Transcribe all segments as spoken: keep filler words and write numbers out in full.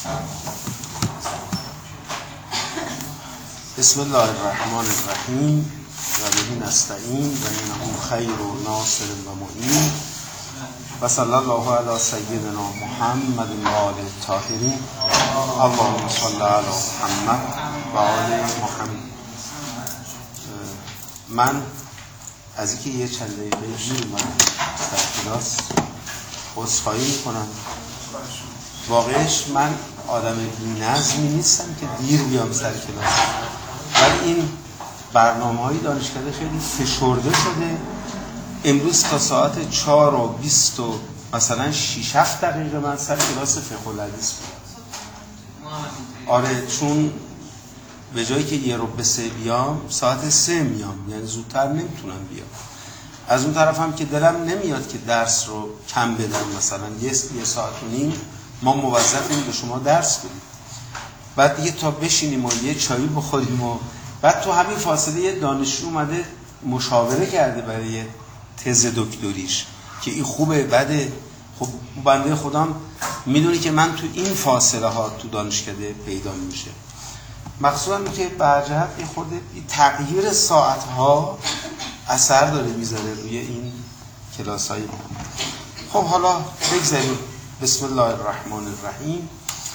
بسم الله الرحمن الرحیم و به نستعین و انه خیر و ناصر و معین و صلی الله علی سیدنا محمد و آله الطاهرین اللهم صل علی محمد و آل محمد. من از اینکه یه چند دقیقه دیر اومدم در کلاس عذرخواهی میکنم. واقعش من آدم بی‌نظمی نیستم که دیر بیام سر کلاس، ولی این برنامه‌های دانشکده خیلی فشرده شده. امروز تا ساعت چهار و بیست و مثلا شیش هفت دقیقه من سر کلاس فقه الحدیث بودم. آره، چون به جایی که یه رو به سه بیام ساعت سه میام، یعنی زودتر نمیتونم بیام. از اون طرف هم که دلم نمیاد که درس رو کم بدم، مثلا یه, یه ساعت و نیم ما موظفیم به شما درس بدیم، بعد دیگه تا بشینیم و یه چایی بخوریم و بعد تو همین فاصله یه دانشجو اومده مشاوره کرده برای تز دکتریش که این خوبه بده. خب بنده خودم میدونی که من تو این فاصله ها تو دانشکده پیدا میشه، مخصوصا که برجهت یه خورده تغییر ساعت ها اثر داره میذاره روی این کلاس های ما. خب حالا بگذاریم. بسم الله الرحمن الرحیم.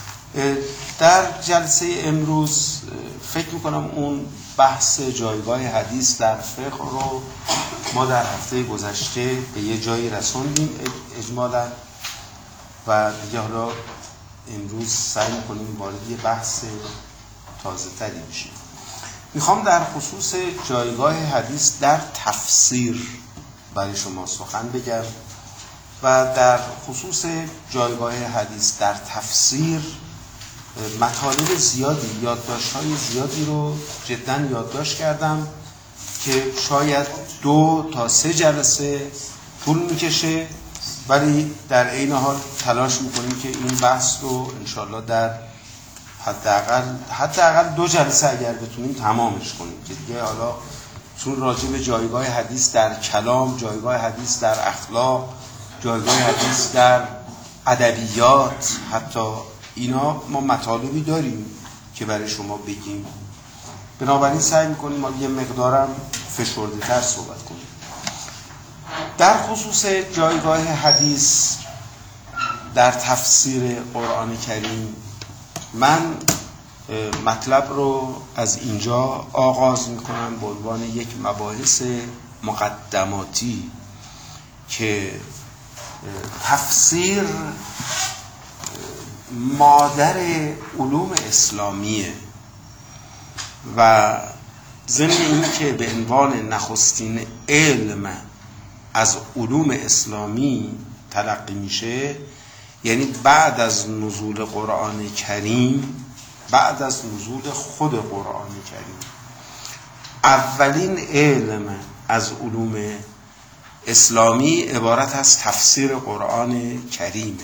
در جلسه امروز فکر میکنم اون بحث جایگاه حدیث در فقه رو ما در هفته گذشته به یه جایی رسوندیم اجمالا و دیگه حالا امروز سعی میکنیم وارد یه بحث تازه تری بشیم. میخوام در خصوص جایگاه حدیث در تفسیر برای شما سخن بگم و در خصوص جایگاه حدیث در تفسیر مطالب زیادی، یادداشت‌های زیادی رو جداً یادداشت کردم که شاید دو تا سه جلسه طول میکشه، ولی در عین حال تلاش میکنیم که این بحث رو انشالله در حداقل حداقل دو جلسه اگر بتونیم تمامش کنیم که دیگه حالا چون راجع به جایگاه حدیث در کلام، جایگاه حدیث در اخلاق، جایگاه حدیث در ادبیات، حتی اینا ما مطالبی داریم که برای شما بگیم. بنابراین سعی میکنیم ما یه مقدارم فشرده تر صحبت کنیم. در خصوص جایگاه حدیث در تفسیر قرآن کریم من مطلب رو از اینجا آغاز میکنم به عنوان یک مباحث مقدماتی که تفسیر مادر علوم اسلامیه و ضمن این که به عنوان نخستین علم از علوم اسلامی تلقی میشه، یعنی بعد از نزول قرآن کریم، بعد از نزول خود قرآن کریم اولین علم از علوم اسلامی عبارت از تفسیر قرآن کریمه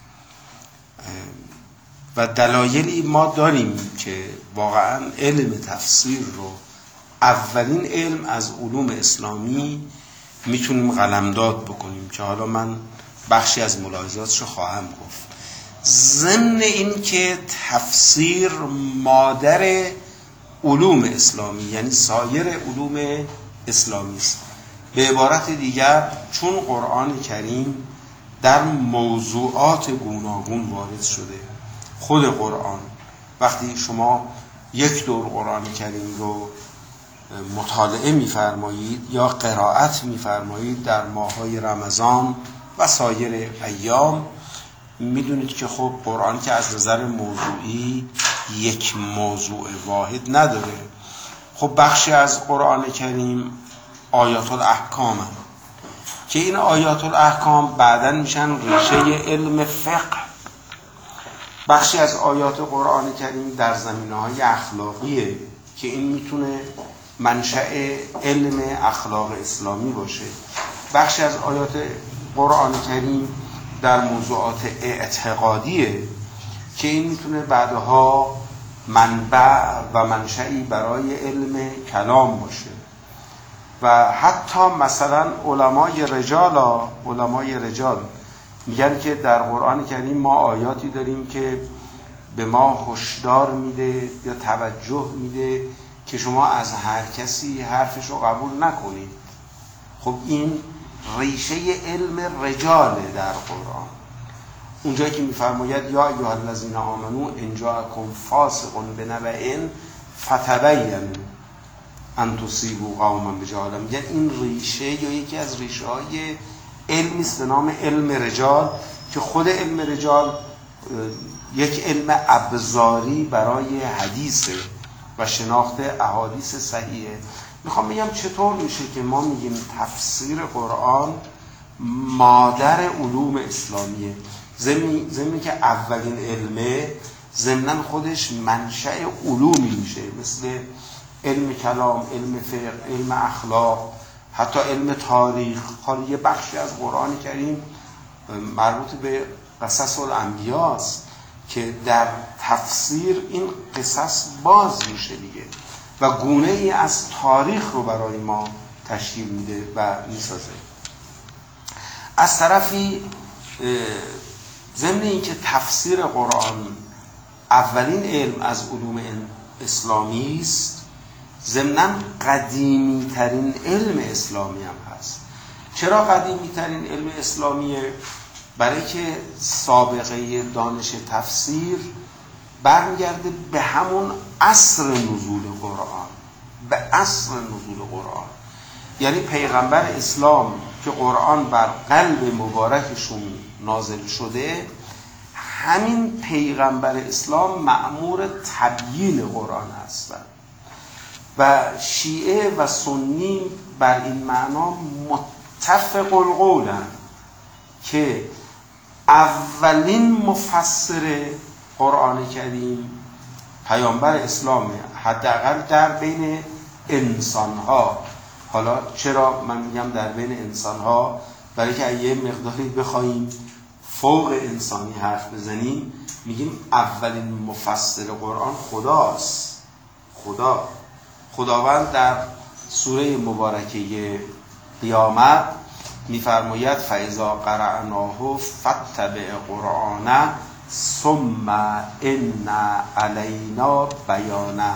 و دلایلی ما داریم که واقعا علم تفسیر رو اولین علم از علوم اسلامی میتونیم قلمداد بکنیم که حالا من بخشی از ملاحظاتش رو خواهم گفت. ضمن این که تفسیر مادر علوم اسلامی یعنی سایر علوم اسلامی است. به عبارت دیگر چون قرآن کریم در موضوعات گوناگون وارد شده، خود قرآن وقتی شما یک دور قرآن کریم رو مطالعه می‌فرمایید یا قرائت می‌فرمایید در ماه‌های رمضان و سایر ایام، می‌دونید که خب قرآن که از نظر موضوعی یک موضوع واحد نداره. خب بخشی از قرآن کریم آیات الاحکام هم. که این آیات الاحکام بعداً میشن ریشه علم فقه. بخشی از آیات قرآن کریم در زمینه‌های اخلاقیه که این میتونه منشأ علم اخلاق اسلامی باشه. بخشی از آیات قرآن کریم در موضوعات اعتقادیه که این میتونه بعدها منبع و منشأی برای علم کلام باشه. و حتی مثلا علمای رجال علمای رجال میگن که در قرآن کریم ما آیاتی داریم که به ما هشدار میده یا توجه میده که شما از هر کسی حرفش رو قبول نکنید. خب این ریشه علم رجاله در قرآن. اونجایی که میفرماید یا ایها الذین آمنو ان جاءکم فاسق بنبأ فتبینوا ان تصیبوا قوما بجهاله. میگن این ریشه یا یکی از ریشه های علمی است به نام علم رجال که خود علم رجال یک علم ابزاری برای حدیثه و شناخت احادیث صحیحه. میخوام بگم چطور میشه که ما میگیم تفسیر قرآن مادر علوم اسلامیه، ضمن که اولین علمه، ضمن خودش منشأ علومی میشه، مثل علم کلام، علم فقه، علم اخلاق، حتی علم تاریخ. حالا یه بخشی از قرآن کریم مربوط به قصص الانبیاء است که در تفسیر این قصص باز میشه دیگه و گونه ای از تاریخ رو برای ما تشکیل میده و میسازه. از طرفی ضمن این که تفسیر قرآن اولین علم از علوم اسلامی است، ضمناً قدیمی ترین علم اسلامی هم هست. چرا قدیمی ترین علم اسلامیه؟ برای که سابقه دانش تفسیر برمیگرده به همون عصر نزول قرآن، به عصر نزول قرآن. یعنی پیغمبر اسلام که قرآن بر قلب مبارکشون نازل شده، همین پیغمبر اسلام مأمور تبیین قرآن هستند و شیعه و سنی بر این معنا متفق القولند که اولین مفسر قرآن کریم پیامبر اسلامه، حداقل در بین انسان‌ها. حالا چرا من میگم در بین انسان‌ها؟ برای که اگه یه مقداری بخوایم فوق انسانی حرف بزنیم، میگیم اولین مفسر قرآن خداست. خدا خداوند در سوره مبارکه قیامت میفرماید فاذا قرأناه فاتبع قرآنه ثم ان علینا بیانه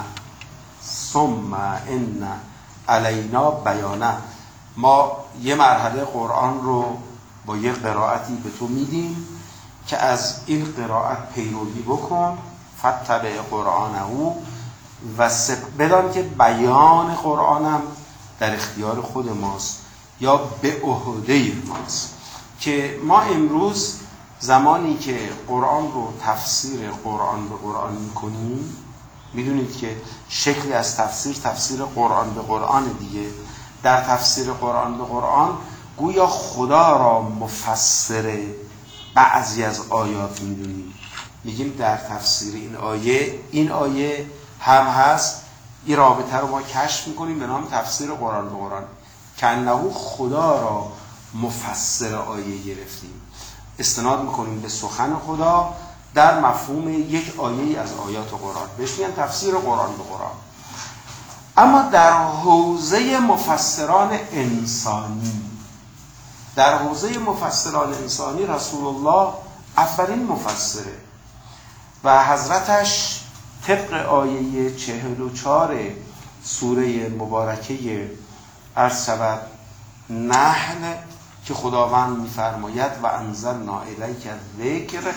ثم ان علینا بیانه. ما یه مرحله قرآن رو با یه قرائتی به تو میدیم که از این قرائت پیروی بکن، فاتبع قرآنه، و بدان که بیان قرآنم در اختیار خود ماست یا به عهده ماست. که ما امروز زمانی که قرآن رو تفسیر قرآن به قرآن میکنیم، میدونید که شکلی از تفسیر تفسیر قرآن به قرآن دیگه. در تفسیر قرآن به قرآن گویا خدا را مفسر بعضی از آیات میدونیم، میگیم در تفسیر این آیه این آیه هم هست. این رابطه رو ما کشف میکنیم به نام تفسیر قرآن به قرآن، که انه خدا را مفسر آیه گرفتیم، استناد میکنیم به سخن خدا در مفهوم یک آیه از آیات قرآن، بهش میگن تفسیر قرآن به قرآن. اما در حوزه مفسران انسانی، در حوزه مفسران انسانی رسول الله اولین مفسره و حضرتش طبق آیه چهل و چهار سوره مبارکه عرض شود نحل که خداوند میفرماید و انزلنا الیک الذکر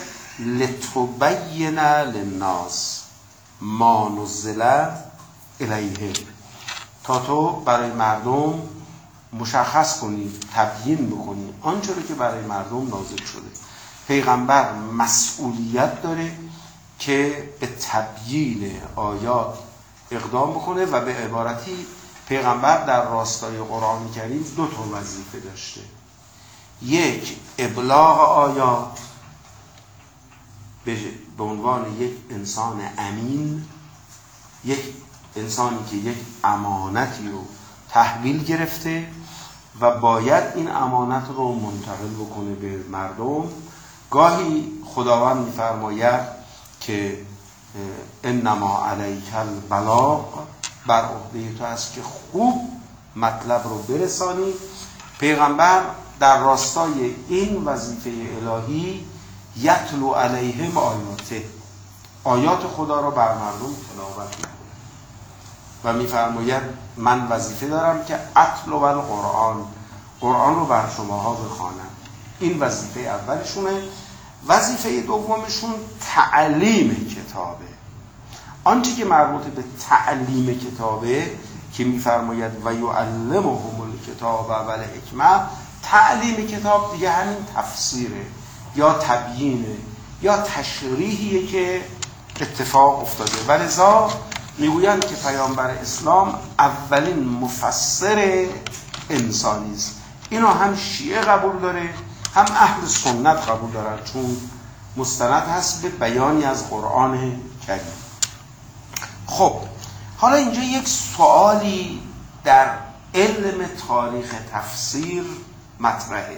لتبین للناس ما نزل الیهم، تا تو برای مردم مشخص کنی، تبیین بکنی آنچه رو که برای مردم نازل شده. پیغمبر مسئولیت داره که به تبیین آیات اقدام بکنه و به عبارتی پیغمبر در راستای قرآن کریم دو تا وظیفه داشته. یک، ابلاغ آیات به عنوان یک انسان امین، یک انسانی که یک امانتی رو تحویل گرفته و باید این امانت رو منتقل بکنه به مردم. گاهی خداوند می‌فرماید که انما علیک البلاغ، بر عهده تو است که خوب مطلب رو برسانی. پیغمبر در راستای این وظیفه الهی یتلو علیهم آیاته، آیات خدا را بر مردم تلاوت میکنه و میفرماید من وظیفه دارم که اتلو القرآن، قرآن رو بر شماها بخوانم. این وظیفه اولشونه. وظیفه دومشون تعلیم کتابه. آنچه که مربوط به تعلیم کتابه که میفرماید و یعلمهم الکتاب و الحکمه، تعلیم کتاب دیگه همین تفسیره یا تبیینه یا تشریحیه که اتفاق افتاده. ولذا میگویند که پیامبر اسلام اولین مفسر انسانی است. اینو هم شیعه قبول داره هم اهل سنت قبول دارن، چون مستند هست به بیانی از قرآن کریم. خب حالا اینجا یک سوالی در علم تاریخ تفسیر مطرحه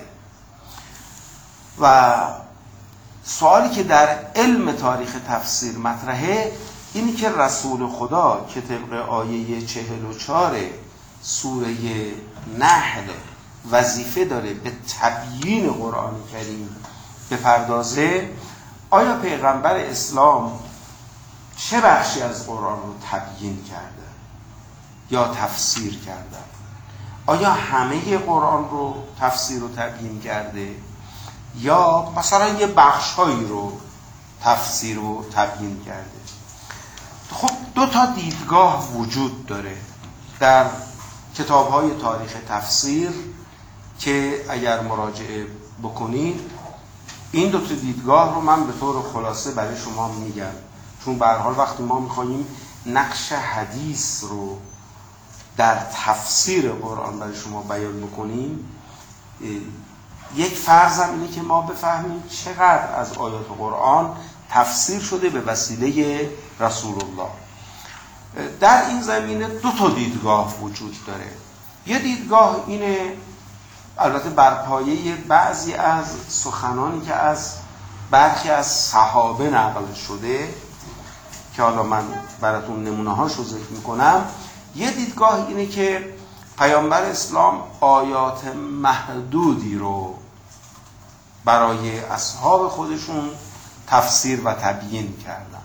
و سوالی که در علم تاریخ تفسیر مطرحه اینی که رسول خدا که طبق آیه چهل و چهار سوره نحل وظیفه داره به تبیین قرآن کریم بپردازه، آیا پیغمبر اسلام چه بخشی از قرآن رو تبیین کرده یا تفسیر کرده؟ آیا همه قرآن رو تفسیر و تبیین کرده یا مثلا یه بخش‌هایی رو تفسیر و تبیین کرده؟ خب دو تا دیدگاه وجود داره در کتاب‌های تاریخ تفسیر که اگر مراجعه بکنید این دو تا دیدگاه رو من به طور خلاصه برای شما میگم، چون به هر حال وقتی ما می‌خوایم نقش حدیث رو در تفسیر قرآن برای شما بیان بکنیم، یک فرضم اینه که ما بفهمیم چقدر از آیات قرآن تفسیر شده به وسیله رسول الله. در این زمینه دو تا دیدگاه وجود داره. یه دیدگاه اینه، البته بر پایه بعضی از سخنانی که از برخی از صحابه نقل شده که حالا من براتون نمونه هاشو ذکر میکنم. یه دیدگاه اینه که پیامبر اسلام آیات محدودی رو برای اصحاب خودشون تفسیر و تبیین کردن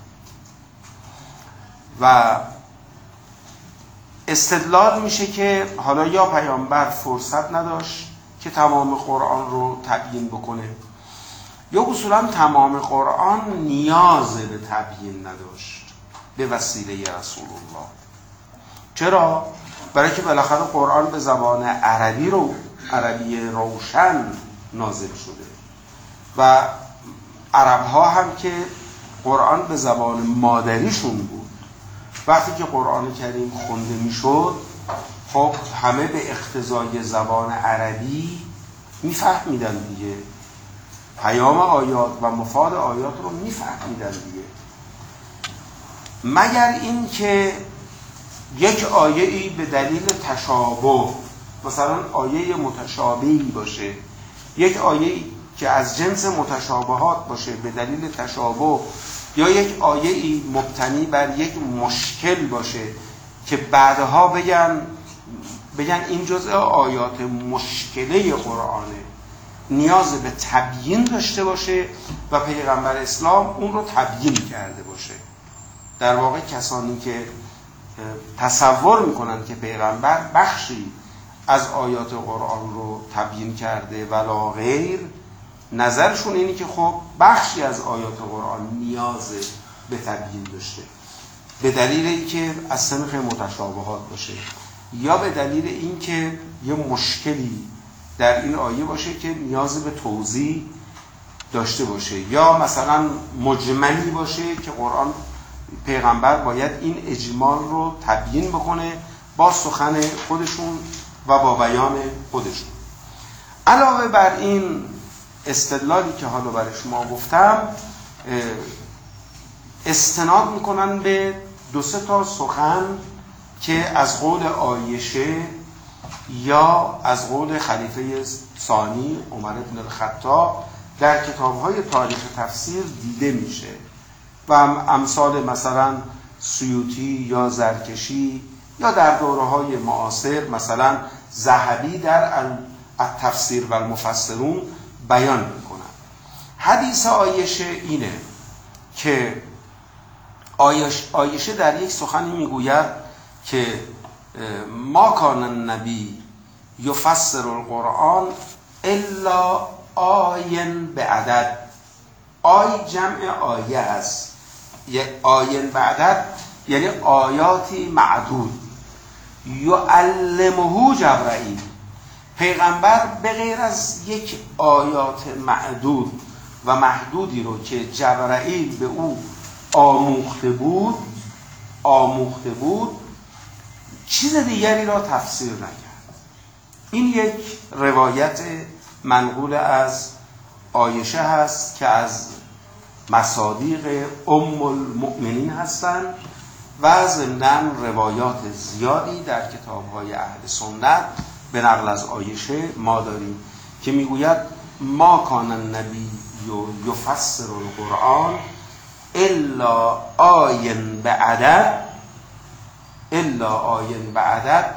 و استدلال میشه که حالا یا پیامبر فرصت نداشت که تمام قرآن رو تبیین بکنه یا اصولا تمام قرآن نیاز به تبیین نداشت به وسیله رسول الله. چرا؟ برای که بالاخره قرآن به زبان عربی رو عربی روشن نازل شده و عرب ها هم که قرآن به زبان مادریشون بود، وقتی که قرآن کریم خونده میشد خب همه به اقتضای زبان عربی میفهمیدن دیگه، پیام آیات و مفاد آیات رو میفهمیدن دیگه، مگر این که یک آیه ای به دلیل تشابه، مثلا آیه متشابهی باشه، یک آیه که از جنس متشابهات باشه به دلیل تشابه، یا یک آیه ای مبتنی بر یک مشکل باشه که بعدها بگن بگن این جزء آیات مشکله قرآنه، نیاز به تبیین داشته باشه و پیغمبر اسلام اون رو تبیین کرده باشه. در واقع کسانی که تصور میکنن که پیغمبر بخشی از آیات قرآن رو تبیین کرده ولا غیر، نظرشون اینه که خب بخشی از آیات قرآن نیاز به تبیین داشته به دلیل اینکه از سنخ متشابهات باشه یا به دلیل اینکه یه مشکلی در این آیه باشه که نیاز به توضیح داشته باشه، یا مثلا مجملی باشه که قرآن پیغمبر باید این اجمال رو تبیین بکنه با سخن خودشون و با بیان خودشون. علاوه بر این استدلالی که حالا برای شما گفتم، استناد میکنن به دو سه تا سخن که از قول عایشه یا از قول خلیفه ثانی عمر بن الخطاب در کتاب‌های تاریخ تفسیر دیده میشه و امثال مثلا سیوطی یا زرکشی یا در دوره‌های معاصر مثلا ذهبی در التفسیر و المفسرون بیان میکنن. حدیث عایشه اینه که آیشه در یک سخنی میگوید که ما کان النبی یفسر القرآن الا آین به عدد. آی جمع آیه است، آین به عدد یعنی آیاتی معدود. یعلمه جبرائیل، پیغمبر به غیر از یک آیات معدود و محدودی رو که جبرائیل به او آموخته بود آموخته بود چیز دیگری را تفسیر نکرد. این یک روایت منقول از عایشه هست که از مصادیق ام المؤمنین هستند و ضمناً روایات زیادی در کتاب‌های اهل سنت به نقل از عایشه ما داریم که میگوید ما کان النبی یفسر القرآن الا آین به عدد الا آین به عدد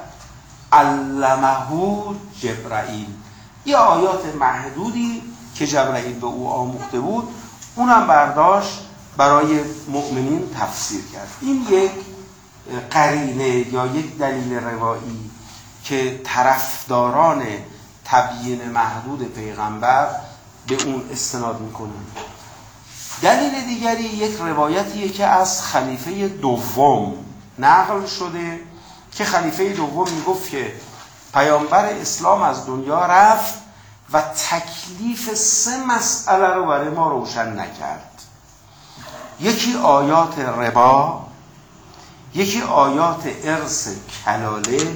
علمه جبرائیل. یه آیات محدودی که جبرائیل به او آموخته بود اونم برداشت برای مؤمنین تفسیر کرد. این یک قرینه یا یک دلیل روایی که طرفداران تبیین محدود پیغمبر به اون استناد میکنند. دلیل دیگری یک روایتیه که از خلیفه دوم نقل شده که خلیفه دوم میگفت که پیامبر اسلام از دنیا رفت و تکلیف سه مسئله رو برای ما روشن نکرد. یکی آیات ربا، یکی آیات ارث کلاله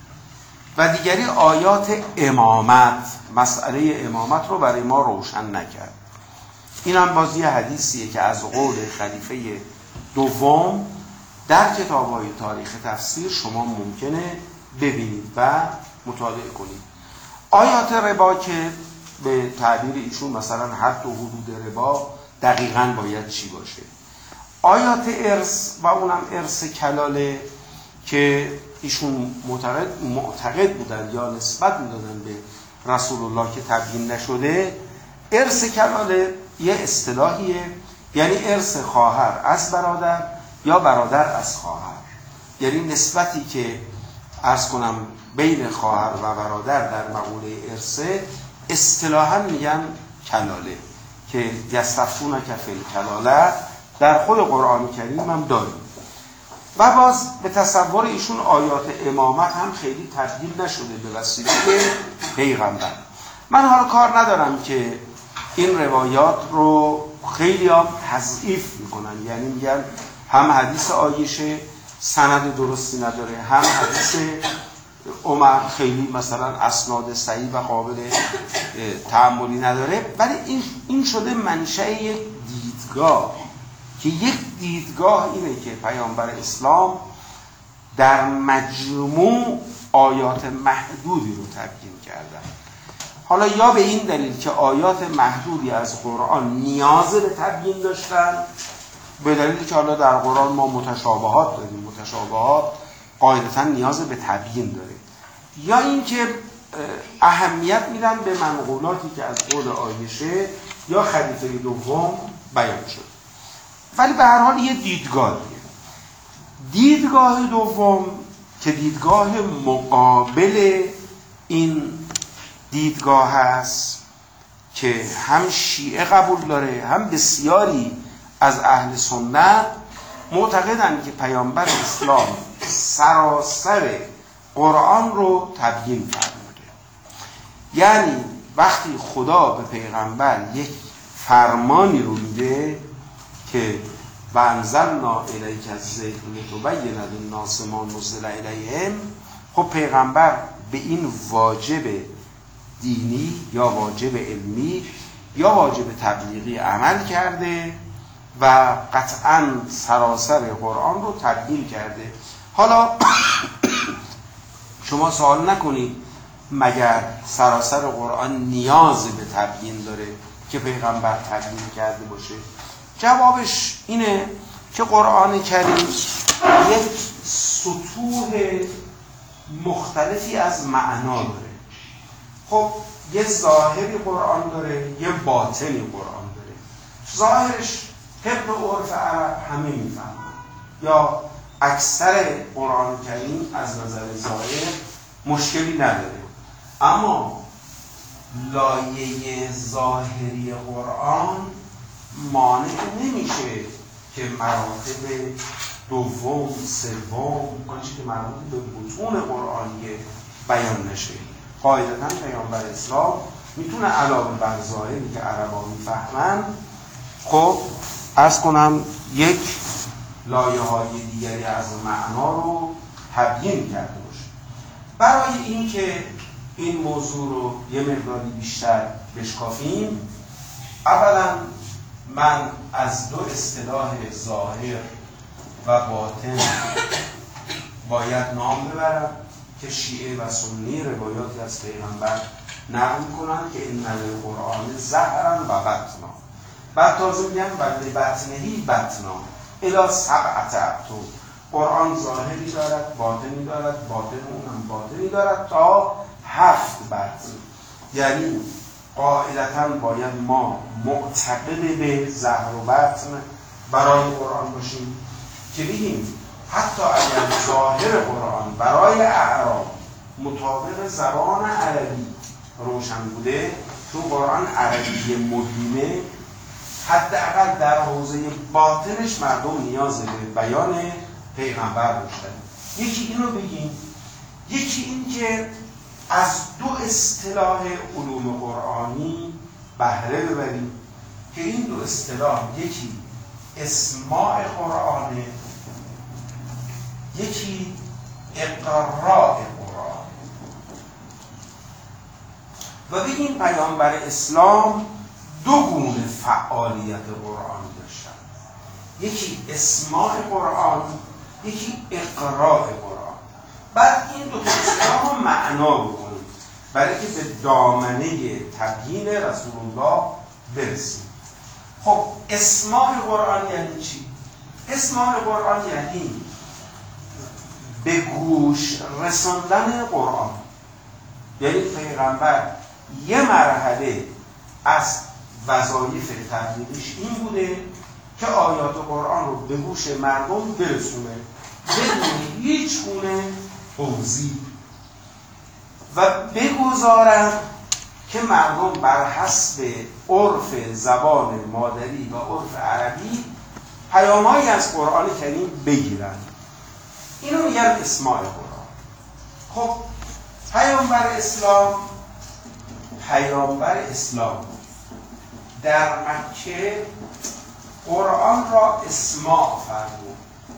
و دیگری آیات امامت. مسئله امامت رو برای ما روشن نکرد. این هم بازی حدیثیه که از قول خلیفه دوم در کتاب‌های تاریخ تفسیر شما ممکنه ببینید و مطالعه کنید. آیات ربا که به تعبیر ایشون مثلا حد و حدود ربا دقیقاً باید چی باشه. آیات ارث و اونم ارث کلاله که ایشون معتقد معتقد بودن یا نسبت میدادن به رسول الله که تبیین نشده. ارث کلاله یه اصطلاحیه، یعنی ارث خواهر از برادر یا برادر از خواهر، یعنی نسبتی که عرض کنم بین خواهر و برادر در مقوله ارثه اصطلاحاً میگن کلاله که یستفتونک فی الکلاله در خود قرآن کریم هم داریم. و باز به تصور ایشون آیات امامت هم خیلی تبدیل نشده به وسیله پیغمبر. من حالا کار ندارم که این روایات رو خیلی هم تضعیف میکنن، یعنی میگن هم حدیث عایشه سند درستی نداره، هم حدیث عمر خیلی مثلا اسناد صحیح و قابل تأملی نداره. ولی این این شده منشأ یک دیدگاه که یک دیدگاه اینه که پیامبر اسلام در مجموع آیات محدودی رو تبیین کردن. حالا یا به این دلیل که آیات محدودی از قرآن نیاز به تبیین داشتن، به دلیلی که حالا در قرآن ما متشابهات داریم، متشابهات قاعدتاً نیاز به تبیین داره، یا اینکه اهمیت میدن به منقولاتی که از قول عایشه یا خلیفه دوم بیان شد. ولی به هر حال یه دیدگاهیه. دیدگاه دوم که دیدگاه مقابل این دیدگاه هست که هم شیعه قبول داره هم بسیاری از اهل سنت معتقدند که پیامبر اسلام سراسر قرآن رو تبیین فرموده. یعنی وقتی خدا به پیغمبر یک فرمانی رو میده که و انزلنا الیک الذکر لتبین للناس ما نزل الیهم، خب پیغمبر به این واجب دینی یا واجب علمی یا واجب تبلیغی عمل کرده و قطعاً سراسر قرآن رو تبیین کرده. حالا شما سوال نکنید مگر سراسر قرآن نیاز به تبیین داره که پیغمبر تبیین کرده باشه؟ جوابش اینه که قرآن کریم یک سطوح مختلفی از معنا داره. خب یه ظاهری قرآن داره، یه باطنی قرآن داره. ظاهرش طبق عرف عرب همه میفهمن، یا اکثر قرآن کریم از نظر ظاهر مشکلی نداره، اما لایه ظاهری قرآن مانع نمیشه که مراتب دوم، سوم، آنچه که مربوط به بطون قرآنی بیان نشه. قاعدتاً پیامبر اسلام میتونه علاوه بر ظاهری که عربا میفهمن، خب عرض کنم یک لایه های دیگری از معنا رو تبیین کرده باشه. برای اینکه این موضوع رو یه مقداری بیشتر بشکافیم، اولا من از دو اصطلاح ظاهر و باطن باید نام ببرم که شیعه و سنی روایاتی از پیغمبر نقل کنند که این القرآن ظهرا و بطنا، بعد تازه میگن ولی بطنهی بطنا الی سبعة ابطن. قرآن ظاهری دارد، باطنی دارد، باطن اونم باطنی دارد تا هفت بطن. یعنی قاعدتاً باید ما معتقد به ظهر و بطن برای قرآن باشیم که بگیم حتی اگر ظاهر قرآن برای اعراب مطابق زبان عربی روشن بوده، تو قرآن عربی مبینه، حداقل در حوزه باطنش مردم نیاز به بیان پیغمبر داشتن. یکی اینو بگیم، یکی این که از دو اصطلاح علوم قرآنی بهره ببریم که این دو اصطلاح یکی اسماع قرآنه، یکی اقراء قرآن. و بگیم پیامبر اسلام دو گونه فعالیت قرآن داشتن، یکی اسماع قرآن، یکی اقراء قرآن. بعد این دو اصطلاح رو معنا بکنیم برای که به دامنه تبیین رسول الله برسیم. خب اسماع قرآن یعنی چی؟ اسماع قرآن یعنی به گوش رساندن قرآن. یعنی پیغمبر یه مرحله از وظایف تبلیغش این بوده که آیات قرآن رو به گوش مردم برسونه بدون هیچ گونه توضیح و بگذارن که مردم بر حسب عرف زبان مادری و عرف عربی پیام‌هایی از قرآن کریم بگیرن. اینو میگن اسماع قرآن. خب پیامبر اسلام پیامبر اسلام در مکه قرآن را اسماع فرمود.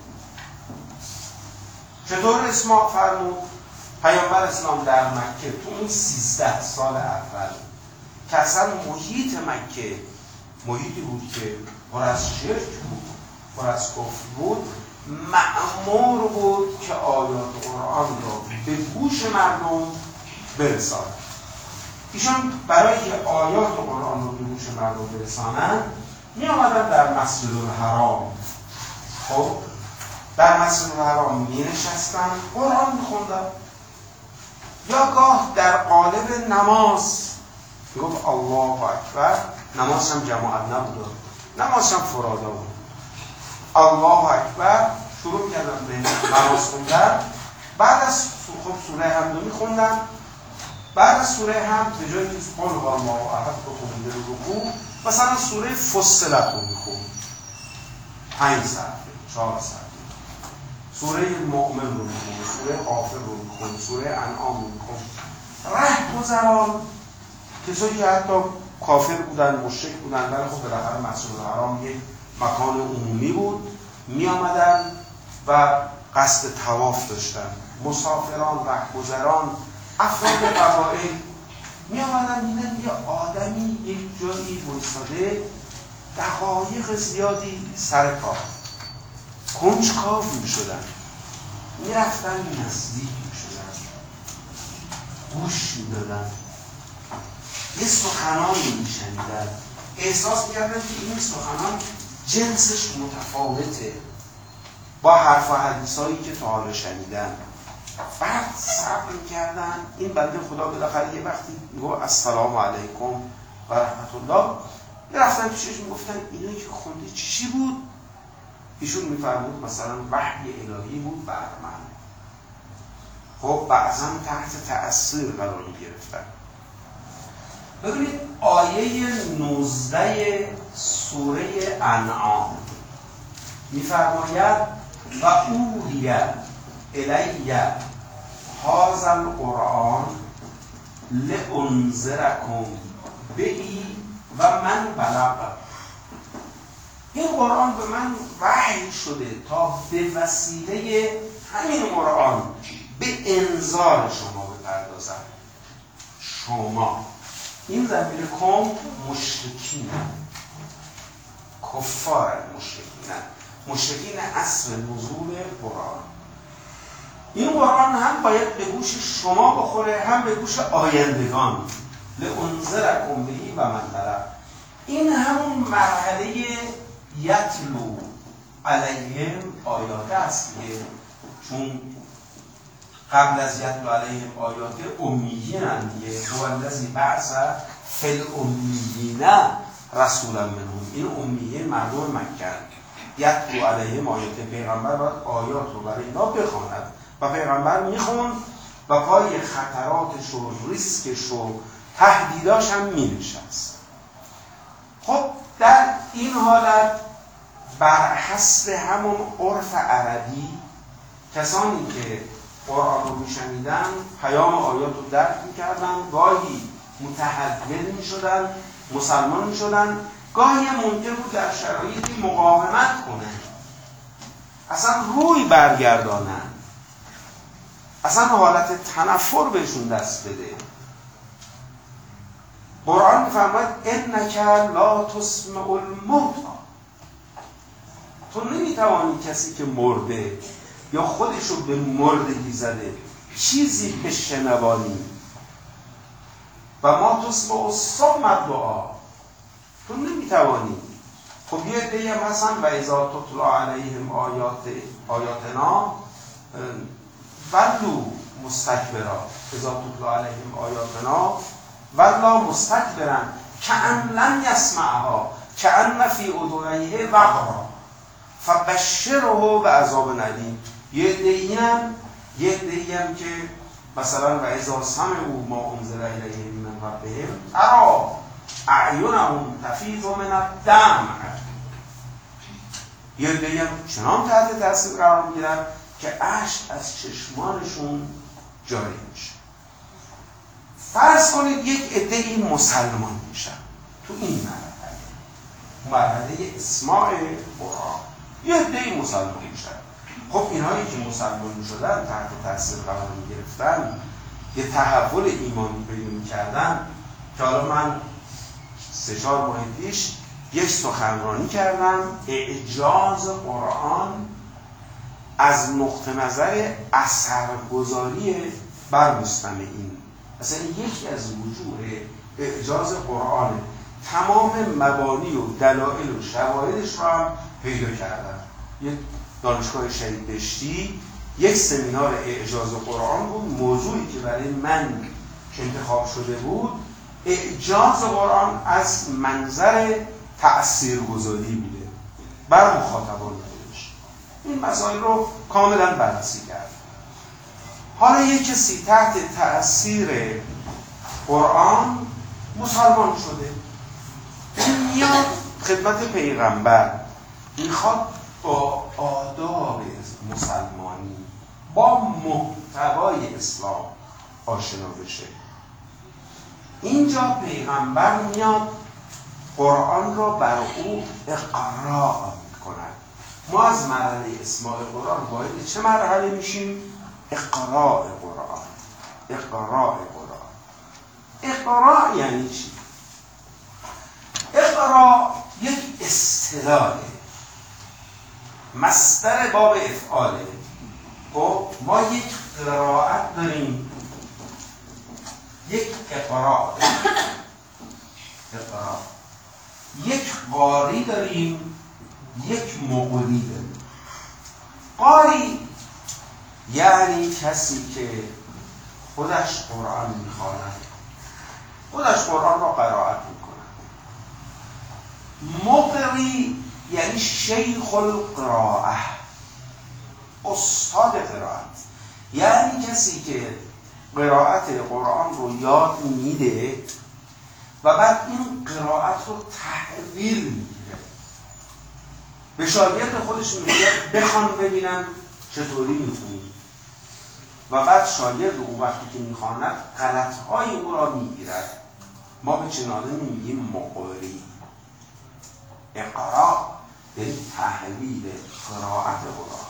چطور اسماع فرمود؟ پیامبر اسلام در مکه تو این سیزده سال اول که اصلا محیط مکه محیطی بود که پر از شرک بود، پر از کفر بود، مأمور بود که آیات قرآن را به گوش مردم برساند. ایشان برای که آیات قرآن را به گوش مردم برسانند می آمدن در مسجد الحرام. خب در مسجد الحرام می نشستن قرآن می خوندن، یا گاه در قالب نماز می گفت الله اکبر. نماز هم جماعت نبود، نماز هم فرادا بود. الله اکبر شروع کردن به نماز خوندن. بعد از خب سوره حمد می خوندن. بعد از سوره حمد به جای که قل هو الله احد بخونید رو رکوع مثلا سوره فصلت رو میخوند، پنج صفحه، چهار صفحه. سوره مؤمن رو میخوند، سوره غافر رو میخوند، سوره انعام رو میخوند. ره گذران کسایی که حتی کافر بودن، مشرک بودن، ولی خب بالاخره مسجد الحرام یک مکان عمومی بود، می آمدن و قصد طواف داشتن. مسافران، رهگذران، افراد قبایل می آمدن میدن یه آدمی یک جایی وایساده دقایق زیادی سر کار، کنجکاو می شدن، می رفتن نزدیک می شدن، گوش می دادن، یه سخنانی می شنیدن، احساس می کردن که این سخنان جنسش متفاوته با حرف و حدیث هایی که تا حالا شنیدن. بعد صبر کردن. این بنده خدا بالاخره یه وقتی میگو السلام علیکم و رحمت الله، رفتن پیشش میگفتن اینایی که خونده چی بود؟ ایشون میفرمود مثلا وحی الهی بود بر من، خب بعضا تحت تأثیر قرار گرفتن. ببینید آیه نوزده سوره انعام میفرماید و اوحی الی هذا القرآن لانذرکم بهی و من بلغ. این قرآن به من وحی شده تا به وسیله همین قرآن به انذار شما بپردازم. شما این ضمیر کم مشرکین، کفار مشرکین، مشرکین اصل نزول قرآن. این قرآن هم باید به گوش شما بخوره، هم به گوش آیندگان. لانذرکم بهی و من بلغ. این همون مرحله یتلو علیهم آیات است که چون قبل از یتلو علیهم آیات امیین اندیه هو الذی بعث فی الامیین رسولا منهم. این امیین مردم مکه. یتلو علیهم آیات، پیغمبر باید آیات رو برای اینا بخواند و پیغمبر میخوند و پای خطراتش و ریسکش و تهدیداش هم مینشست. خب در این حالت بر حسب همون عرف عربی کسانی که قرآن رو میشنیدن پیام آیات رو درک میکردن، گاهی متحول میشدن، مسلمان میشدن، گاهی ممکن بود در شرایطی مقاومت کنن، اصلا روی برگردانن، اصلا حالت تنفر بهشون دست بده. قرآن میفرماید انک لا تسمع الموتى. تو نمیتوانی کسی که مرده یا خودش رو به مردگی زده چیزی بشنوانی. و ما تسمع الصم الدعا. تو نمیتوانی. خب یه عده‌ای هم هستن و اذا تتلی علیهم آیات آیاتنا ولوا مستکبرا. اذا تتلی علیهم آیاتنا ولا مستکبرا کأن لم یسمعها کأن فی اذنیه وقرا فبشره بعذاب الیم. یه عده‌ای هم یه عده‌ای هم که مثلا و اذا سمعوا ما انزل الیهم من ربهم تری اعینهم تفیض من الدمع. یه عده‌ای هم چنان تحت تاثیر قرار میگیرن که اشک از چشمانشون جاری میشه. فرض کنید یک عده‌ای مسلمان میشن تو این مرحله، مرحله اسماع قرآن، یه عده‌ای مسلمان میشن. خب اینهایی که مسلمان میشدن تحت تاثیر قرار میگرفتن، یه تحول ایمانی پیدا میکردن که حالا من سه چهار ماه پیش یک سخنرانی کردم اعجاز قرآن از نقطه نظر اثرگذاری بر مستمعین. اصلا یکی از وجوه اعجاز قرآن تمام مبانی و دلایل و شواهدش را هم پیدا کردن. یک دانشگاه شهید بهشتی یک سمینار اعجاز قرآن بود، موضوعی که برای من انتخاب شده بود اعجاز قرآن از منظر تأثیرگذاری بوده بر مخاطبان خودش. این مسائل رو کاملا بررسی کرد. حالا یک کسی تحت تأثیر قرآن مسلمان شده، این میاد خدمت پیغمبر، میخواد با آداب مسلمانی، با محتوای اسلام آشنا بشه. اینجا پیغمبر میاد قرآن را بر او اقراء میکند. ما از مرحله اسماع قرآن باید چه مرحله میشیم؟ اقراء قرآن. اقراء قرآن. اقراء یعنی چی؟ اقراء یک اصطلاحه، مصدر باب افعاله. خب ما یک قرائت داریم، یک اقراء داریم. اقراء. یک قاری داریم، یک مقری داریم. قاری یعنی کسی که خودش قرآن میخواند، خودش قرآن را قرائت میکند. مقری یعنی شیخ القراءه، استاد قرائت، یعنی کسی که قرائت قرآن رو یاد میده و بعد این قرائت رو تحویل میگیره، به شاگرد خودش میگه بخوان ببینم چطوری میخونی و بعد شاگرد اون وقتی که میخواند غلطهای او را میگیرد. ما به چنانه میگیم مقری. اقرا یعنی تحویل قرائت قرآن.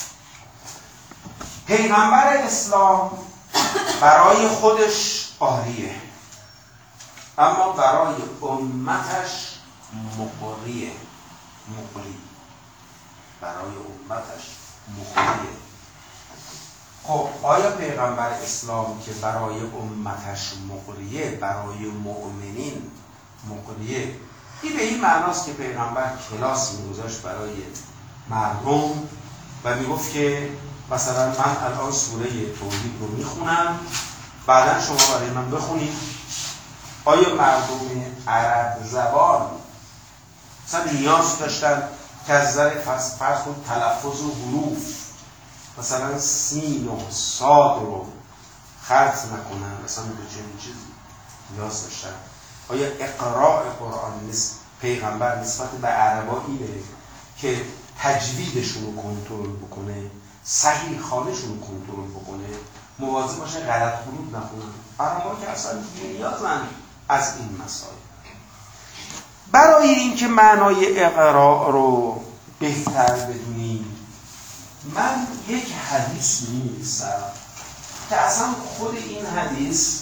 پیغمبر اسلام برای خودش قاریه، اما برای امتش مقریه. مقری برای امتش مقریه. خب آیا پیغمبر اسلام که برای امتش مقریه، برای مؤمنین مقریه، این به این معناست که پیغمبر کلاس می‌گذاشت برای مردم و میگفت که مثلا من الان سوره توحید رو میخونم، بعدا شما برای من بخونید. آیا مردم عرب زبان مثلا نیاز داشتن که از نظر فرض کن تلفظ و حروف مثلا سین و صاد رو خرط نکنن، مثلا به چنین چیزی نیاز داشتن؟ آیا اقراء قرآن نیست پیغمبر نسبت به عربا اینه که تجویدشون رو کنترل بکنه، صحیح خوانشون رو کنترل بکنه، مواظب باشه غلط حروف نخونن؟ عربا که اصلا نیازن از این مسائل. برای اینکه معنای اقراء رو بهتر بدونیم، من یک حدیث می‌نویسم که اصلا خود این حدیث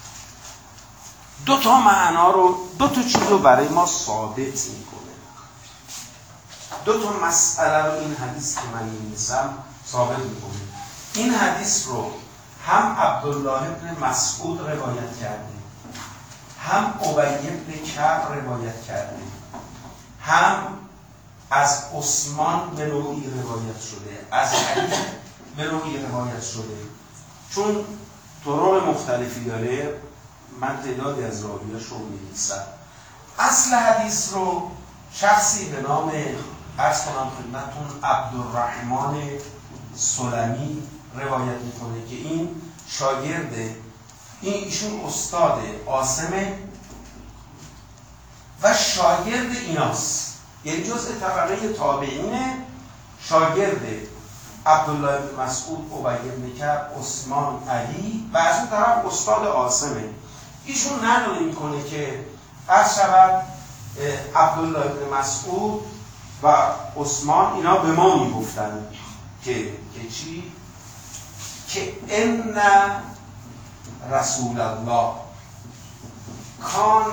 دو تا معنا رو، دو تا چیز رو برای ما ثابت میکنه. دو تا مسئله رو این حدیث که من می‌نویسم ثابت میکنه. این حدیث رو هم عبدالله بن مسعود روایت کرده، هم ابی بن کعب روایت کرده، هم از عثمان به نوعی روایت شده، از علی به نوعی روایت شده. چون طرق مختلفی داره، من تعدادی از راویاش رو می‌نویسم. اصل حدیث رو شخصی به نام، عرض کنم خدمتتون، عبدالرحمن سلمی روایت میکنه که این شاگرد، این ایشون استاد عاصمه و شاگرد ایناست، یعنی جزء طبقه تابعینه، شاگرد عبدالله بن مسعود، ابی بن کعب، عثمان، علی و از اون طرف استاد عاصمه. ایشون نقل میکنه که از شود عبدالله بن مسعود و عثمان اینا به ما میگفتن که که چی؟ که ان رسول الله کان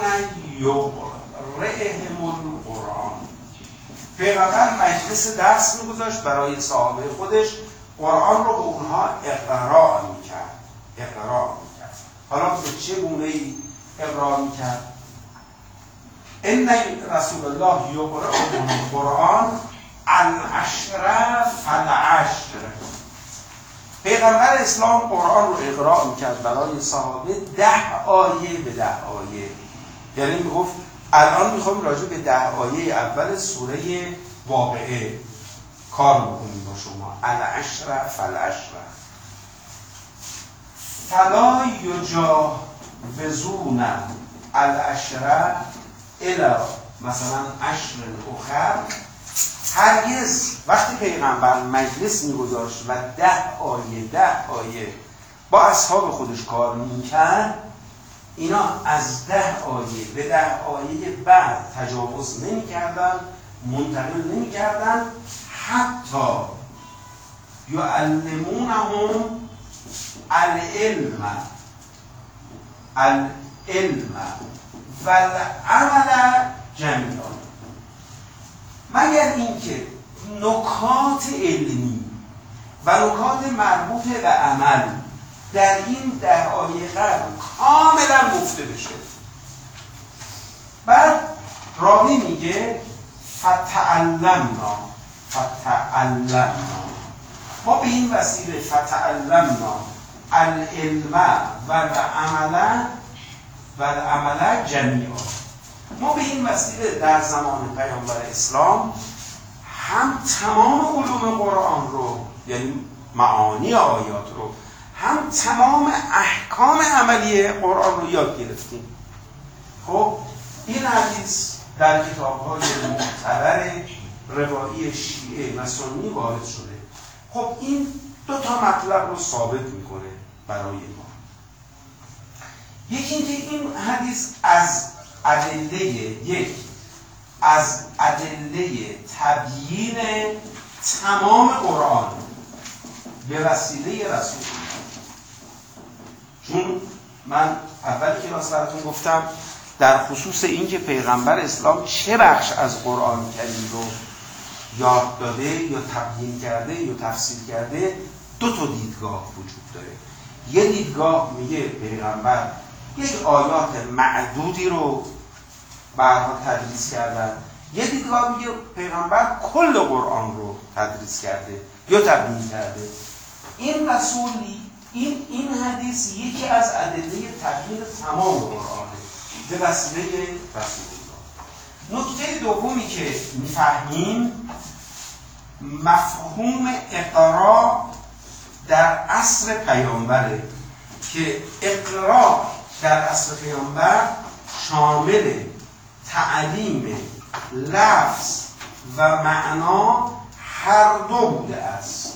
یقرئهم القرآن. پیغمبر مجلس درس میگذاشت برای صحابه خودش، قرآن رو به اونها اقرا میکرد. اقرا میکرد. حالا به چه گونه‌ای اقرا میکرد؟ ان رسول الله یقرئهم القرآن العشر فالعشر. پیغمبر اسلام قرآن رو اقرا میکرد برای صحابه ده آیه به ده آیه. یعنی میگفت الان میخوام راجع به ده آیه اول سوره واقعه کار بکنیم با شما. العشر فالعشر فلا یجاوزون العشر الی مثلا عشر اخر. هرگز وقتی پیغمبر مجلس میگذاشت و ده آیه ده آیه با اصحاب خودش کار میکرد، اینا از ده آیه به ده آیه بعد تجاوز نمیکردن، منتقل نمیکردن، حتی یعلمونهم العلم العلم والعمل جمیعا، مگر اینکه نکات علمی و نکات مربوط به عمل در این ده آیه قبل کاملا گفته بشه. بعد راوی میگه فتعلمنا فتعلمنا ما به این وسیله فتعلمنا العلم و العمل و العمل جمیعا، ما به این وسیله در زمان پیامبر اسلام هم تمام علوم قرآن رو، یعنی معانی آیات رو، هم تمام احکام عملی قرآن رو یاد گرفتیم. خب این حدیث در کتاب‌های معتبر روایی شیعه و سنی وارد شده. خب این دو تا مطلب رو ثابت میکنه برای ما. یکی اینکه این حدیث از ادله یک از ادله تبیین تمام قرآن به وسیله رسول الله. چون من اول کلاس براتون گفتم در خصوص اینکه پیغمبر اسلام چه بخش از قرآن کریم رو یاد داده یا تبیین کرده یا تفسیر کرده، دو تا دیدگاه وجود داره. یه دیدگاه میگه پیغمبر یک آیات معدودی رو برها تدریس کردن، یه دیدگاه میگه پیغمبر کل قرآن رو تدریس کرده یا تبیین کرده. این رسول این این حدیث یکی از ادله تبیین تمام قرآنه به وسیله رسول الله. نکته دومی که میفهمیم مفهوم اقرا در عصر پیامبره که اقرا در عصر پیامبر شامل تعلیم لفظ و معنا هر دو بوده است.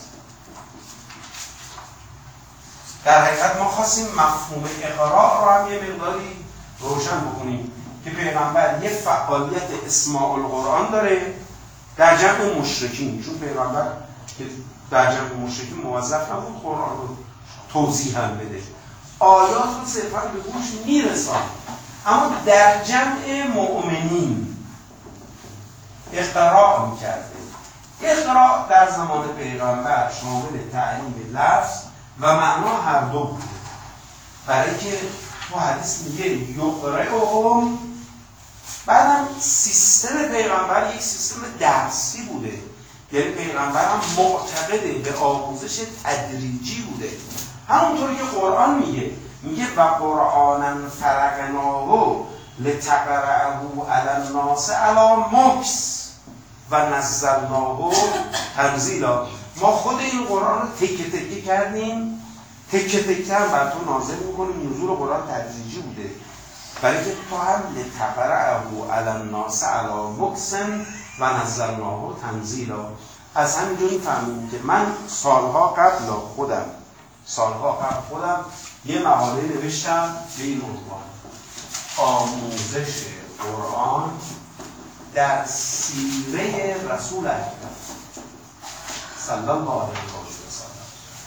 در حقیقت ما خواستیم مفهوم اقرا را هم یه مقداری روشن بکنیم که پیغمبر یه فعالیت اسماع القرآن داره در جمع مشرکین، چون پیغمبر که در جمع مشرکین موظف نبود قرآن رو توضیح هم بده، آیات رو صرفا به گوش میرسان، اما در جمع مؤمنین اقرا میکرده. اقرا در زمان پیغمبر شامل تعلیم لفظ و معنا هر دو بوده، برای که تو حدیث میگه یقرئهم. بعدم سیستم پیغمبر یک سیستم درسی بوده، یعنی پیغمبر هم معتقده به آموزش تدریجی بوده. همونطوری که قرآن میگه میگه و قرآنا فرقناه لتقرأه علی الناس علی مکث و نزلناه تنزیلا. ما خود این قرآن رو تکه تکه کردیم، تکه تکه هم بر تو نازل میکنیم. نزول قرآن تدریجی بوده برای که تو هم لتقرأه علی الناس علی مکث و نزلناه تنزیلا. از همینجور میفهمیم که من سالها قبل خودم سالها قبل خودم یه مقاله نوشتم به این عنوان: آموزش قرآن در سیره رسول اکرم صلی الله علیه و سلم.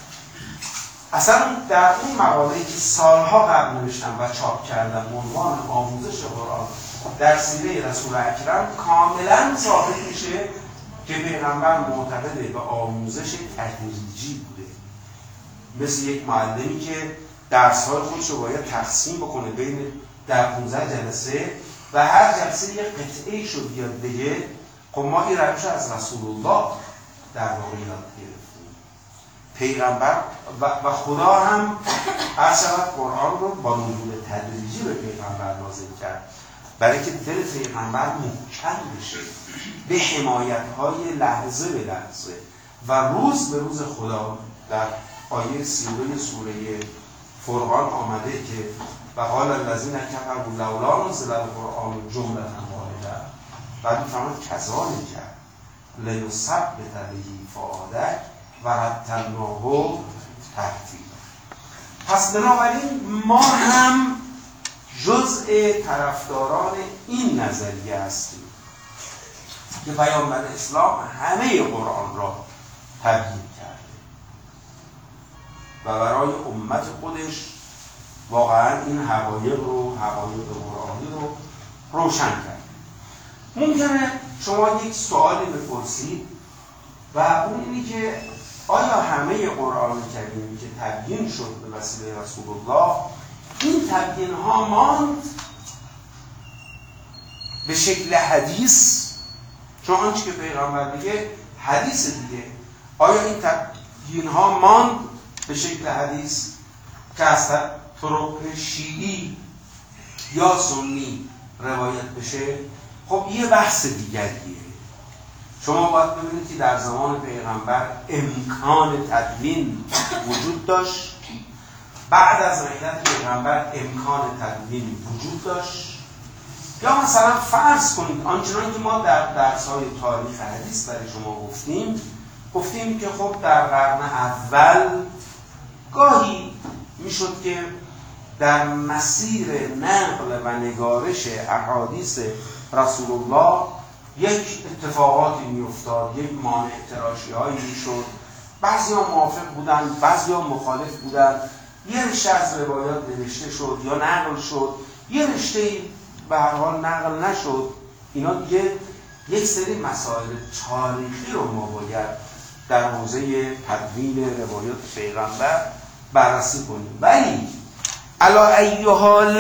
اصلا در اون مقاله که سالها قبل نوشتم و چاپ کردم عنوان آموزش قرآن در سیره رسول اکرم، کاملا ثابت میشه که پیغمبر معتقده به آموزش تدریجی بوده، مثل یک معلمی که درس‌های خودش رو باید تقسیم بکنه بین در پانزده جلسه و هر جلسه یک قطعه شو بیاد بگه. خب ما این روش از رسول الله در واقع یاد گرفتیم. پیغمبر و, و خدا هم هر شود قرآن رو با نزول تدریجی به پیغمبر نازل کرد برای که دل پیغمبر محکم بشه به حمایت‌های لحظه به لحظه و روز به روز خدا. در آیه سیوره سوره فرقان آمده که و قال الذین کفروا لولا نزل القرآن جملة واحدة. بعد می‌فرماید کذالک لیثبت به فؤادک و رتلناه ترتیلا. پس بنابراین ما هم جزء طرفداران این نظریه هستیم که پیامبر اسلام همه قرآن را تبیین کرده و برای امت خودش واقعا این حقایق رو حقایق قرآنی رو روشن کرد. ممکنه شما یک سوالی بپرسید و اون اینی که آیا همه قرآن کریمی که تبیین شد به وسیله رسول الله این تبیین ها ماند به شکل حدیث؟ چون آنچه که پیغمبر میگه حدیث دیگه. آیا این تبیین ها ماند به شکل حدیث که از طرق شیعی یا سنی روایت بشه؟ خب یه بحث دیگریه، شما باید ببینید که در زمان پیغمبر امکان تدوین وجود داشت، بعد از رحلت پیغمبر امکان تدوین وجود داشت. یا مثلا فرض کنید آنچنان که ما در درس‌های تاریخ حدیث برای شما گفتیم گفتیم که خب در قرن اول گاهی میشد که در مسیر نقل و نگارش احادیث رسول الله یک اتفاقاتی میافتاد، یک مانع تراشی هایی میشد، بعضی ها موافق بودن، بعضی ها مخالف بودن، یه رشته از روایات نوشته شد یا نقل شد، یه رشته به هر حال نقل نشد. اینا دیگه یک سری مسائل تاریخی رو ما باید در حوزه تدوین روایات پیغمبر بررسی کنیم. ولی علی ای حال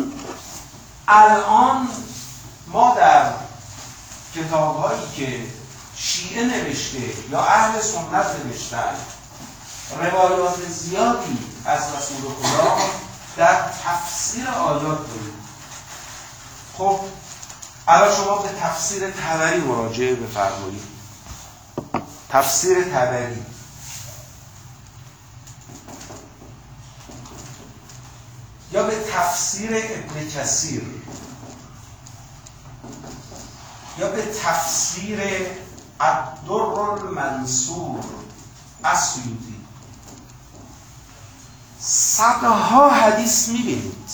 الان ما در کتاب‌هایی که شیعه نوشته یا اهل سنت نوشتن روایات زیادی از رسول خدا در تفسیر آیات داریم. خب الان شما به تفسیر طبری مراجعه بفرمایید. تفسیر طبری یا به تفسیر ابن کثیر یا به تفسیر الدر المنصور از سیوطی صدها حدیث میبینید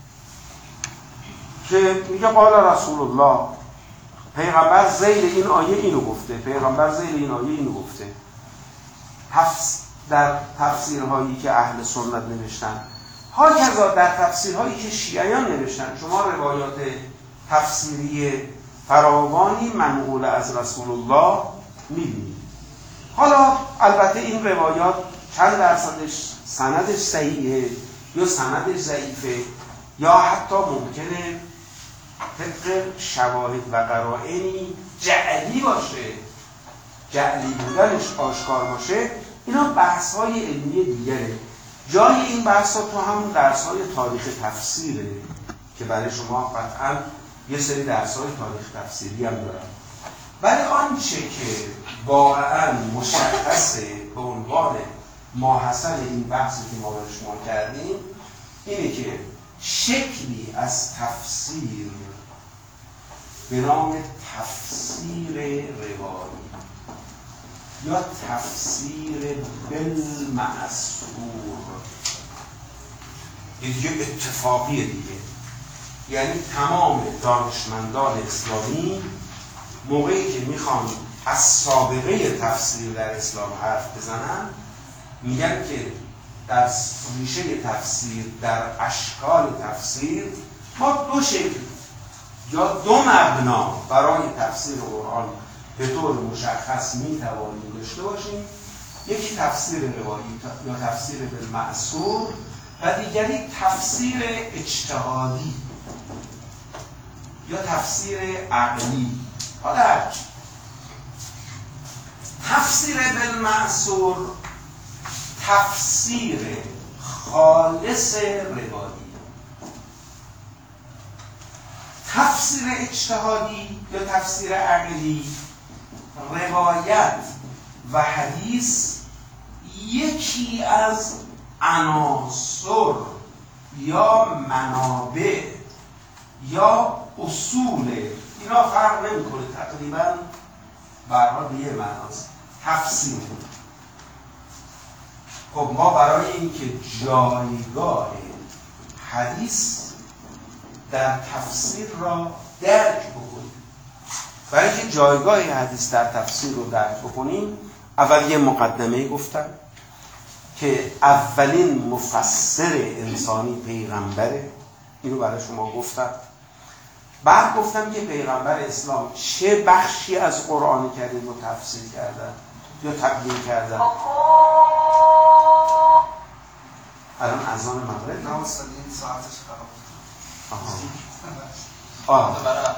که میگه قال رسول الله، پیغمبر ذیل این آیه اینو گفته، پیغمبر ذیل این آیه اینو گفته. تفس در تفسیرهایی که اهل سنت نوشتن، هاکذا در تفسیرهایی که شیعیان نوشتن شما روایات تفسیری فراوانی منقول از رسول الله میبینید. حالا البته این روایات چند درصدش سندش صحیحه یا سندش ضعیفه یا حتی ممکنه طبق شواهد و قرائنی جعلی باشه، جعلی بودنش آشکار باشه. اینا بحث‌های علمی دیگره. جای این بحث‌ها تو همون درس‌های تاریخ تفسیره که برای شما قطعاً یه سری درس‌های تاریخ تفسیری هم دارن. ولی آنچه که واقعاً مشخصه به عنوان ماحصل این بحثی که ما برای شما کردیم اینه که شکلی از تفسیر به نام تفسیر روایی یا تفسیر بالمعصور دیگه اتفاقیه دیگه. یعنی تمام دانشمندان اسلامی موقعی که میخوان از سابقه تفسیر در اسلام حرف بزنن میگن که در ریشه تفسیر، در اشکال تفسیر ما دو شکل یا دو مبنا برای تفسیر قرآن به طور مشخص میتوانیم داشته باشیم. یکی تفسیر روایی یا تفسیر بالمعصور و دیگری تفسیر اجتهادی یا تفسیر عقلی. حالا تفسیر بالمعصور تفسیر خالص روایی، تفسیر اجتهادی یا تفسیر عقلی روایت و حدیث یکی از عناصر یا منابع یا اصول، اینا فرق نمیکنه، تقریبا برها به یه معناست تفسیر. خب ما برای اینکه جایگاه حدیث در تفسیر را درک بکنیم، برای اینکه جایگاه حدیث در تفسیر رو درک بکنیم اول یه مقدمه گفتم که اولین مفسر انسانی پیغمبره، اینو برای شما گفتم. بعد گفتم که پیغمبر اسلام چه بخشی از قرآن کریم رو تفسیر کردن یا تبیین کردن. الان اذان مغرب نه استاد این ساعتش خراب آه.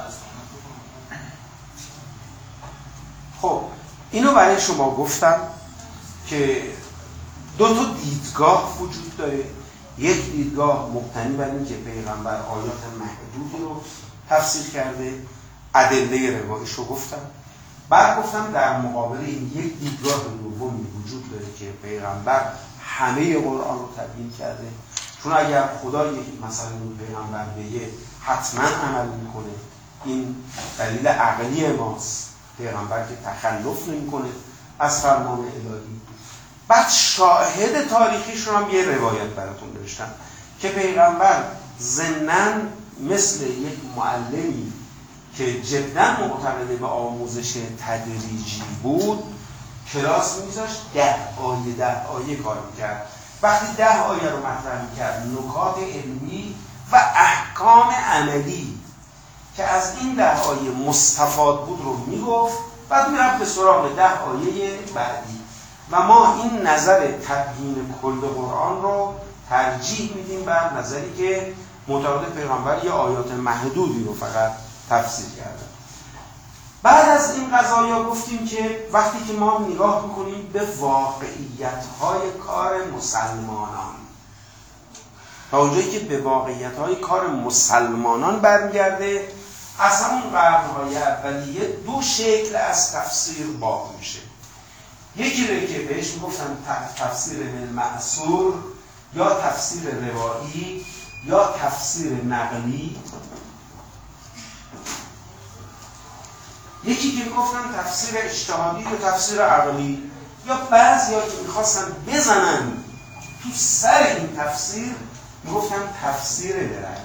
خب اینو برای شما گفتم که دو تا دیدگاه وجود داره. یک دیدگاه مبتنی بر این که پیغمبر آیات محدودی رو تفسیر کرده، ادله رواییش رو گفتم. بعد گفتم در مقابل این یک دیدگاه دومی وجود داره که پیغمبر همه قرآن رو تبیین کرده، چون اگر خدا یک مثلا اون پیغمبر بگه حتما عمل میکنه، این دلیل عقلی ماست، پیغمبر که تخلف نمیکنه از فرمان الهی. بعد شاهد تاریخیش رو هم یه روایت براتون نوشتم که پیغمبر ضمناً مثل یک معلمی که جدا معتقد به آموزش تدریجی بود، کلاس میذاشت ده آیه ده آیه کار میکرد. وقتی ده آیه رو مطرح میکرد، نکات علمی و احکام عملی که از این ده آیه مستفاد بود رو میگفت، بعد میرفت به سراغ ده آیه بعدی. و ما این نظر تبیین کل قرآن رو ترجیح میدیم بر نظری که معتقد پیغمبر یه آیات محدودی رو فقط تفسیر کرده. بعد از این قضایا گفتیم که وقتی که ما نگاه میکنیم به واقعیت‌های کار مسلمانان، تا اونجایی که به واقعیت‌های کار مسلمانان برمیگرده، از همون قرن‌های اولیه دو شکل از تفسیر باقی میشه. یکی رو که بهش میگفتن تفسیر بالمأثور یا تفسیر روایی یا تفسیر نقلی، یکی که میگفتن تفسیر اجتهادی یا تفسیر عقلی، یا بعضیا که میخواستن بزنن تو سر این تفسیر میگفتن تفسیر برای،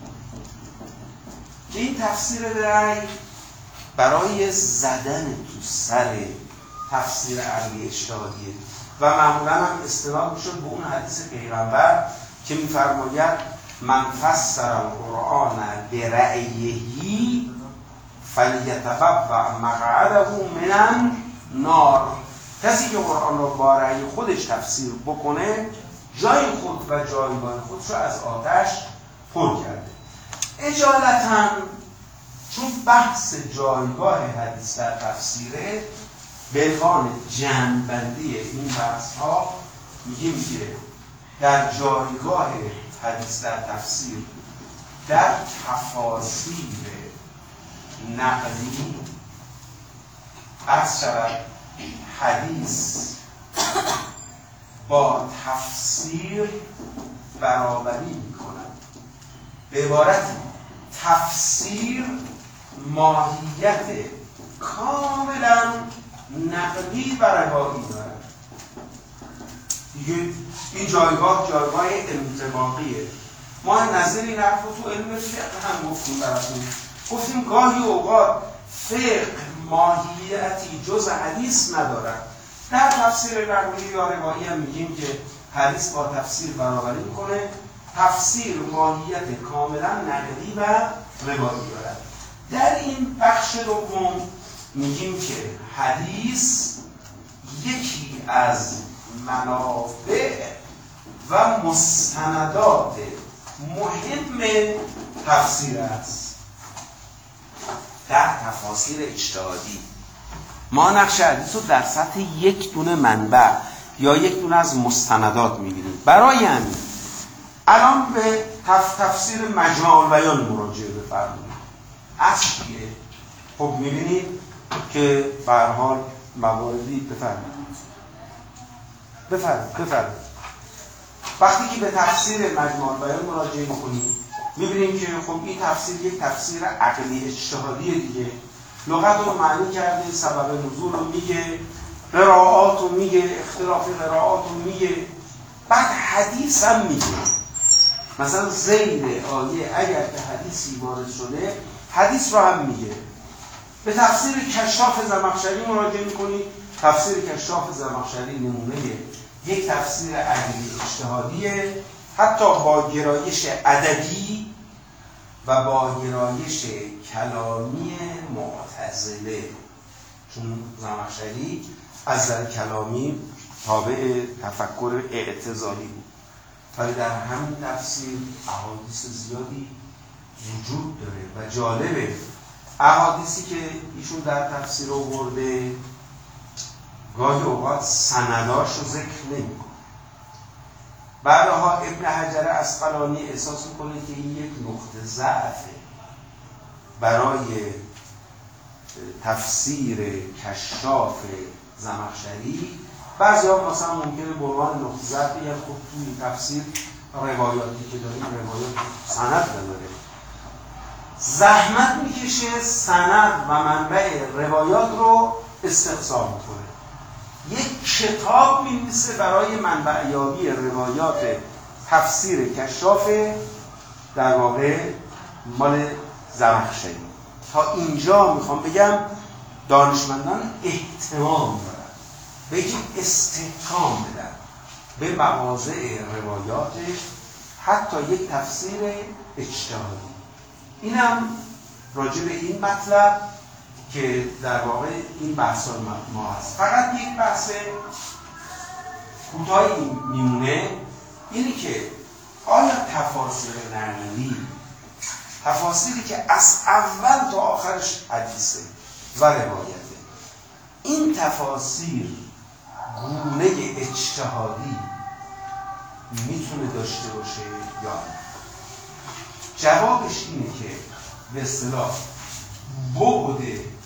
که این تفسیر برای برای زدن تو سر تفسیر عقلی اجتهادیه و معمولا هم استناد میشد به اون حدیث پیغمبر که میفرماید من فسر القرآن برأیه فلیتبوأ مقعده من النار. کسی که قرآن رو با رأی خودش تفسیر بکنه، جای خود و جایگاه خودش رو از آتش پر کرده. اجالتاً چون بحث جایگاه حدیث در تفسیره، به عنوان جمع‌بندی این بحث ها میگیم که در جایگاه حدیث در تفسیر در تفاسیر نقلی عرض شود حدیث با تفسیر برابری میکنند. به عبارت تفسیر ماهیت کاملا نقلی و روایی دارد. دیگه این جایگاه جایگاه انطباقیه. ما نظر این حرف رو تو علم فقه هم گفتیم براتون. گفتیم گاهی اوقات فقه ماهیتی جز حدیث ندارد. در تفسیر نقلی یا روایی هم میگیم که حدیث با تفسیر برابری میکنه. تفسیر ماهیت کاملا نقلی و روایی دارد. در این بخش دوم میگیم که حدیث یکی از منابع و مستندات مهم تفسیر است. در تفاسیر اجتهادی ما نقش حدیث رو در سطح یک دونه منبع یا یک دونه از مستندات میبینیم. برای همین الان به تف تفسیر مجمع البیان مراجعه بفرمایید. اصلیه. خب میبینید که به هر حال مواردی بفرمایید بفرمایید بفرمایید وقتی که به تفسیر مجمع البیان مراجعه میکنیم میبینیم که خب این تفسیر یک تفسیر عقلی اجتهادی دیگه. لغت رو معنی کرده، سبب نزول رو میگه، قرائات رو میگه، اختلاف قرائات رو میگه، بعد حدیث هم میگه. مثلا زیر آیه اگر که حدیثی وارد شده حدیث رو هم میگه. به تفسیر کشاف زمخشری مراجعه میکنید. تفسیر کشاف زمخشری نمونه یک تفسیر عقلی اجتهادیه، حتی با گرایش ادبی و با گرایش کلامی معتزله، چون زمخشری از نظر کلامی تابع تفکر اعتزالی بود. ولی در همین تفسیر احادیث زیادی وجود داره و جالبه احادیثی که ایشون در تفسیر آورده گاهی اوقات سنداش رو ذکر نمی‌کنه. بعدها ابن حجر اسقلانی احساس میکنه که این یک نقطه ضعفه برای تفسیر کشاف زمخشری. بعضی ها مثلا ممکنه به عنوان نقطه ضعف بگن خب توی تفسیر روایاتی که داریم روایات سند نداره، زحمت میکشه سند و منبع روایات رو استقصا میکنه، یک کتاب می‌نویسه برای منبع یابی روایات تفسیر کشاف در واقع مال زمخشری. تا اینجا میخوام بگم دانشمندان احتمام دارن به یک استحکام بدن به مواضع روایاتش، حتی یک تفسیر اجتهادی. اینم راجع به این مطلب که در واقع این بحث ما هست. فقط یک بحث کوتاهی میمونه، اینی که آیا تفاسیر نقلی، تفاسیری که از اول تا آخرش حدیثه و روایته، این تفاسیر گونه اجتهادی میتونه داشته باشه یا نه؟ جوابش اینه که به اصطلاح بعد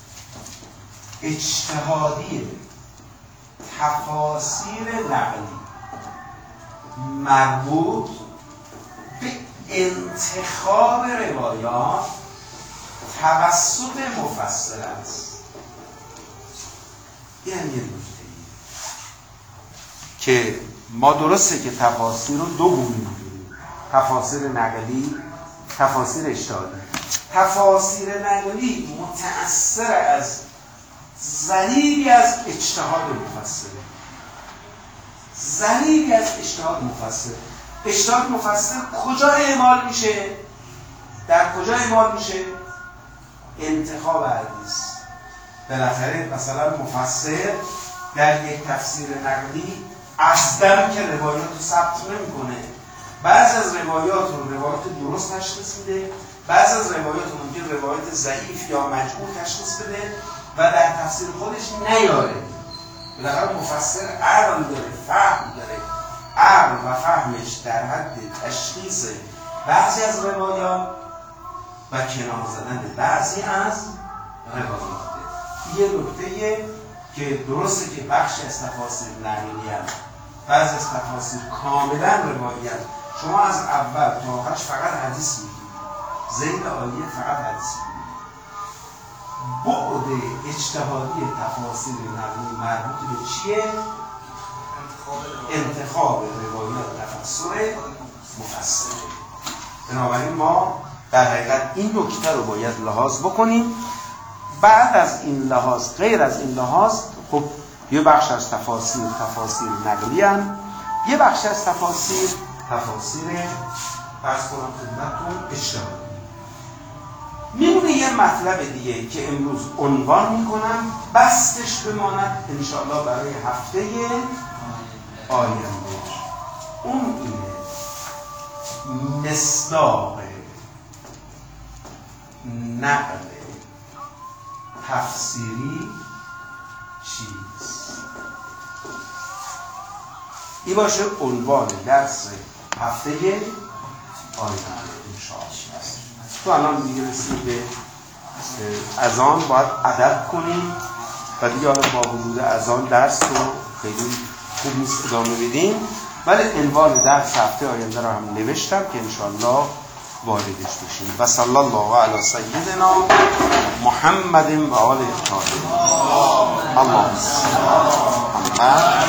اجتهادی تفاسیر نقلی مربوط به انتخاب روایات توسط مفسر است. این هم یه نکته که ما درسته که تفاسیر رو دو گونه می‌دونیم، تفاسیر نقلی، تفاسیر اجتهادی. تفاسیر نقلی متأثر از ضریبی از اجتهاد مفسره، ضریبی از اجتهاد مفسر. اجتهاد مفسر کجا اعمال میشه؟ در کجا اعمال میشه؟ انتخاب حدیث. بالاخره مثلا مفسر در یک تفسیر نقلی اصلا که روایات رو ثبت نمی‌کنه، بعض از روایات رو روایات درست تشخیص میده، بعض از روایات رو ممکن روایات ضعیف یا مجهول تشخیص بده و در تفسیر خودش نیاره. بالاخره مفسر عقل داره، فهم داره، عقل و فهمش در حد تشخیص بعضی از روایات و کنار زدن بعضی از روایات. یه نکته که درسته که بخشی از تفاسیر نقلی هست، بعضی از تفاسیر کاملا روایت، شما از اول تا آخرش فقط حدیث میگید، ذیل آیه فقط حدیث میگید. بعد اجتهادی تفاسیر نقلی مربوط به چیه؟ انتخاب روایات تفسیر مفسر. بنابراین ما در حقیقت این نکته رو باید لحاظ بکنیم. بعد از این لحاظ، غیر از این لحاظ، خب یه بخش از تفاسیر تفاسیر نقلی هستند، یه بخش از تفاسیر تفاسیر فرض کنم خدمتتون اجتهادی. میمونه یه مطلب دیگه که امروز عنوان میکنم، بستش بماند انشاءالله برای هفته آینده. اون اینه مصداق نقل تفسیری چیست؟ این باشه عنوان درس هفته آینده انشاءالله. تو الان دیگه رسید به اذان، باید ادب کنیم و دیگه با وجود اذان درس رو خیلی خوب نیست ادامه بدیم، ولی عنوان درس هفته آینده رو هم نوشتم که انشاءالله واردش بشیم. و صلی الله علی سیدنا محمد و آله الطاهرین. اللهم صل علی محمد.